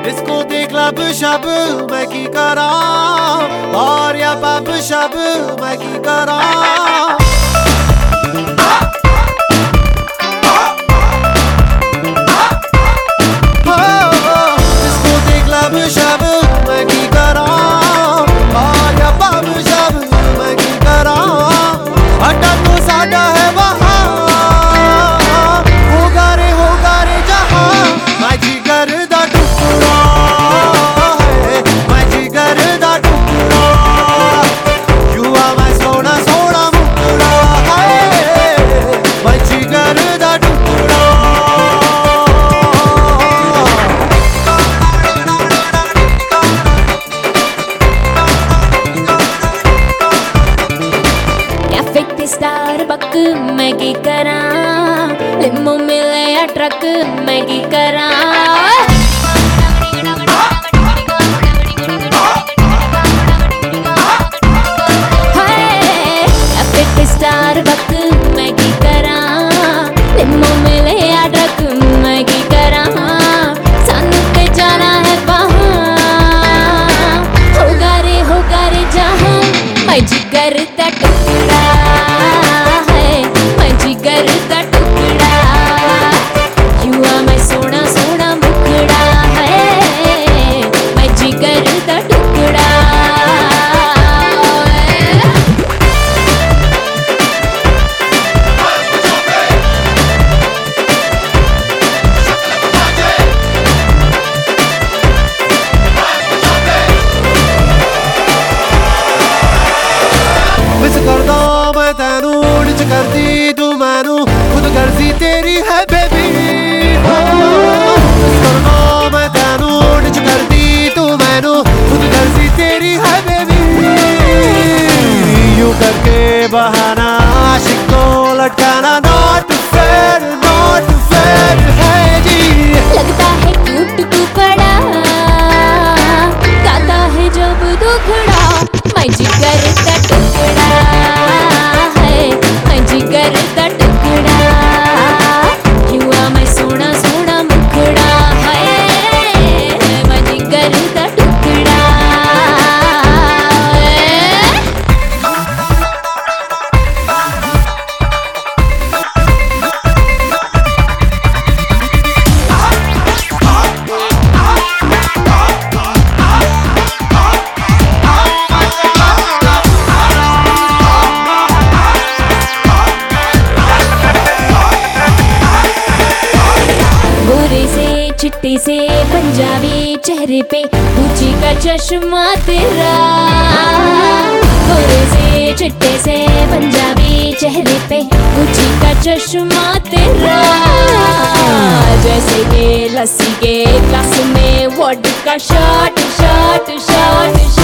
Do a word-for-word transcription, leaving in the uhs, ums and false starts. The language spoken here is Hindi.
इसको देख लब शब मैं की करा और या पब शब मैं की करा इसको देख लब शब मैं की करा और या पब शब मैं की करा अड्डा तो साडा है वहाँ होगा रे होगा रे जहाँ मैं जिगर दा टुकड़ा है मैं जिगर दा टुकड़ा युवा मैं सोना सोना मुकड़ा है मैं जिगर दा टुकड़ा कैफे ते स्टारबक मैं की करा लिमो मिले या ट्रक मैं की करा कैफे ते स्टारबक मैं की करा लिमो मिले या ट्रक मैं की करा सानू ते जाना है वहाँ होगा रे होगा रे जहाँ मैं जिगर दा टुकड़ा है मैं जिगर दा टुकड़ा युवा मैं सोना सोना मुखड़ा है मैं जिगर दा टुकड़ा मिस करदा मैं तेनू डिच करदी तू मैनू खुद गर्जी तेरी है बेबी मिस करदा मैं तेनू डिच करदी तू मैनू खुद गर्जी तेरी है बेबी यूं करके बहाना आशिक को लटकाना नॉट फेयर नॉट फेयर है जी लगता है क्यूट तू बड़ा गाता है जब दुखड़ा मैं जिगर दा टुकड़ा है मैं जिगर दा टुकड़ा युवा मैं सोना सोना मुखड़ा है मैं जिगर दा टुकड़ा गोरे से चिट्टे से पंजाबी चेहरे पे ऊंची का चश्मा तेरा गोरे से चिट्टे से पंजाबी चेहरे पे ऊंची का चश्मा तेरा जैसे ये लस्सी के ग्लास में vodka shot shot shot shot